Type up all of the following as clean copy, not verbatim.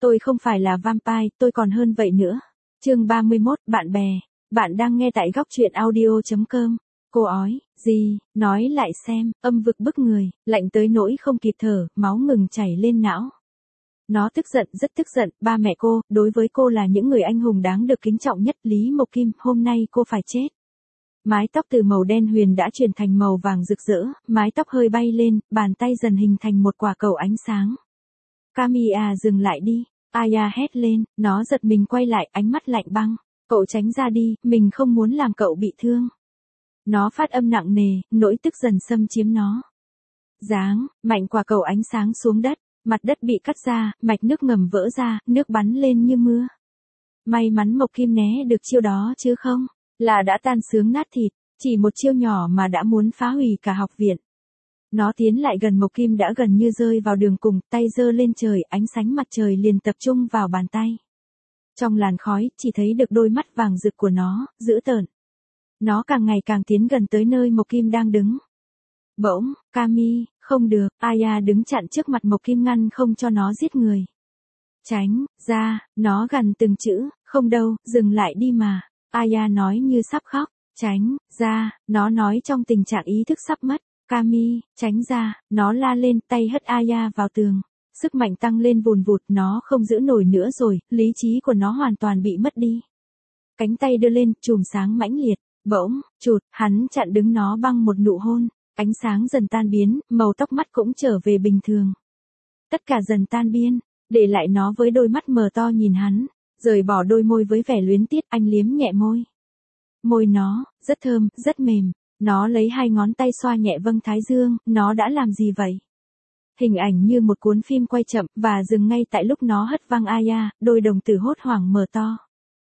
Tôi không phải là vampire, tôi còn hơn vậy nữa. Chương 31, bạn bè. Bạn đang nghe tại góc truyện audio.com. Cô ói, gì, nói lại xem, âm vực bức người, lạnh tới nỗi không kịp thở, máu ngừng chảy lên não. Nó tức giận, rất tức giận, ba mẹ cô, đối với cô là những người anh hùng đáng được kính trọng nhất, Lý Mộc Kim, hôm nay cô phải chết. Mái tóc từ màu đen huyền đã chuyển thành màu vàng rực rỡ, mái tóc hơi bay lên, bàn tay dần hình thành một quả cầu ánh sáng. Kamiya dừng lại đi, Aya hét lên, nó giật mình quay lại, ánh mắt lạnh băng. Cậu tránh ra đi, mình không muốn làm cậu bị thương. Nó phát âm nặng nề, nỗi tức dần xâm chiếm nó. Giáng, mạnh quả cầu ánh sáng xuống đất, mặt đất bị cắt ra, mạch nước ngầm vỡ ra, nước bắn lên như mưa. May mắn Mộc Kim né được chiêu đó chứ không, là đã tan xương nát thịt, chỉ một chiêu nhỏ mà đã muốn phá hủy cả học viện. Nó tiến lại gần Mộc Kim đã gần như rơi vào đường cùng, tay giơ lên trời, ánh sáng mặt trời liền tập trung vào bàn tay. Trong làn khói, chỉ thấy được đôi mắt vàng rực của nó, dữ tợn. Nó càng ngày càng tiến gần tới nơi Mộc Kim đang đứng. Bỗng, Kami, không được, Aya đứng chặn trước mặt Mộc Kim ngăn không cho nó giết người. Tránh, ra, nó gằn từng chữ, không đâu, dừng lại đi mà. Aya nói như sắp khóc, tránh, ra, nó nói trong tình trạng ý thức sắp mất. Kami, tránh ra, nó la lên, tay hất Aya vào tường. Sức mạnh tăng lên vùn vụt, nó không giữ nổi nữa rồi, lý trí của nó hoàn toàn bị mất đi. Cánh tay đưa lên, chùm sáng mãnh liệt, bỗng, chụt, hắn chặn đứng nó bằng một nụ hôn, ánh sáng dần tan biến, màu tóc mắt cũng trở về bình thường. Tất cả dần tan biến, để lại nó với đôi mắt mờ to nhìn hắn, rời bỏ đôi môi với vẻ luyến tiếc, anh liếm nhẹ môi. Môi nó, rất thơm, rất mềm, nó lấy hai ngón tay xoa nhẹ vâng thái dương, nó đã làm gì vậy? Hình ảnh như một cuốn phim quay chậm, và dừng ngay tại lúc nó hất văng Aya, đôi đồng tử hốt hoảng mở to.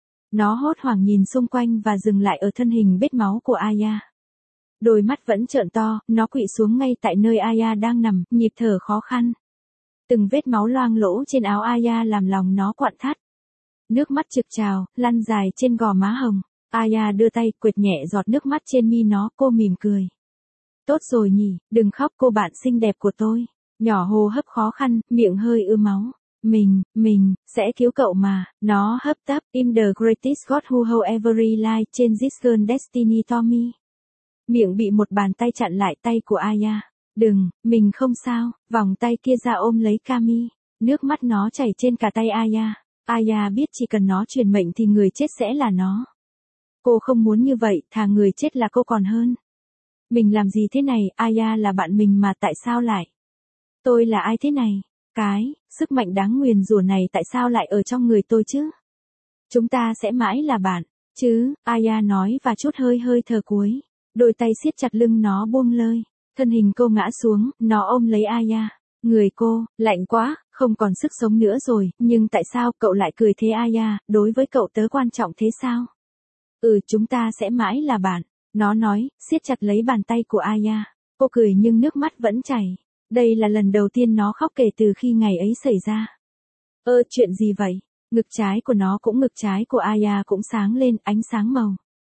Nó hốt hoảng nhìn xung quanh và dừng lại ở thân hình bết máu của Aya. Đôi mắt vẫn trợn to, nó quỵ xuống ngay tại nơi Aya đang nằm, nhịp thở khó khăn. Từng vết máu loang lỗ trên áo Aya làm lòng nó quặn thắt. Nước mắt trực trào, lăn dài trên gò má hồng. Aya đưa tay, quệt nhẹ giọt nước mắt trên mi nó, cô mỉm cười. Tốt rồi nhỉ, đừng khóc cô bạn xinh đẹp của tôi. Nhỏ hô hấp khó khăn, miệng hơi ưa máu. Mình, sẽ cứu cậu mà, nó hấp tấp, I'm the greatest god who however lied trên This Girl Destiny Tommy. Miệng bị một bàn tay chặn lại tay của Aya. Đừng, mình không sao, vòng tay kia ra ôm lấy Kami. Nước mắt nó chảy trên cả tay Aya. Aya biết chỉ cần nó truyền mệnh thì người chết sẽ là nó. Cô không muốn như vậy, thà người chết là cô còn hơn. Mình làm gì thế này, Aya là bạn mình mà tại sao lại? Tôi là ai thế này? Sức mạnh đáng nguyền rủa này tại sao lại ở trong người tôi chứ? Chúng ta sẽ mãi là bạn, chứ, Aya nói và chút hơi thở cuối. Đôi tay siết chặt lưng nó buông lơi. Thân hình cô ngã xuống, nó ôm lấy Aya. Người cô, lạnh quá, không còn sức sống nữa rồi, nhưng tại sao cậu lại cười thế Aya, đối với cậu tớ quan trọng thế sao? Chúng ta sẽ mãi là bạn, nó nói, siết chặt lấy bàn tay của Aya. Cô cười nhưng nước mắt vẫn chảy. Đây là lần đầu tiên nó khóc kể từ khi ngày ấy xảy ra. Chuyện gì vậy? Ngực trái của nó cũng ngực trái của Aya cũng sáng lên, ánh sáng màu.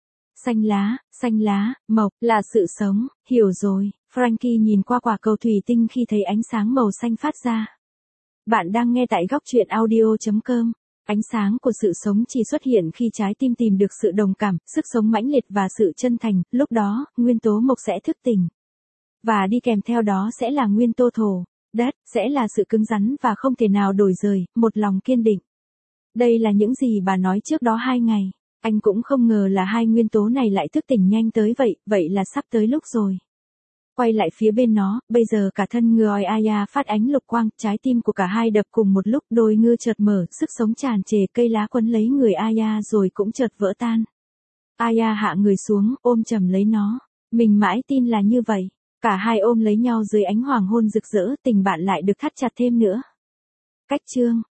Xanh lá, mộc, là sự sống, hiểu rồi. Frankie nhìn qua quả cầu thủy tinh khi thấy ánh sáng màu xanh phát ra. Bạn đang nghe tại góc truyện audio.com. Ánh sáng của sự sống chỉ xuất hiện khi trái tim tìm được sự đồng cảm, sức sống mãnh liệt và sự chân thành, lúc đó, nguyên tố mộc sẽ thức tỉnh. Và đi kèm theo đó sẽ là nguyên tố thổ, đất, sẽ là sự cứng rắn và không thể nào đổi rời, một lòng kiên định. Đây là những gì bà nói trước đó 2 ngày. Anh cũng không ngờ là hai nguyên tố này lại thức tỉnh nhanh tới vậy là sắp tới lúc rồi. Quay lại phía bên nó, bây giờ cả thân người Aya phát ánh lục quang, trái tim của cả hai đập cùng một lúc, đôi ngư chợt mở, sức sống tràn trề, cây lá quấn lấy người Aya rồi cũng chợt vỡ tan. Aya hạ người xuống, ôm chầm lấy nó. Mình mãi tin là như vậy. Cả hai ôm lấy nhau dưới ánh hoàng hôn rực rỡ, tình bạn lại được thắt chặt thêm nữa. Cách chương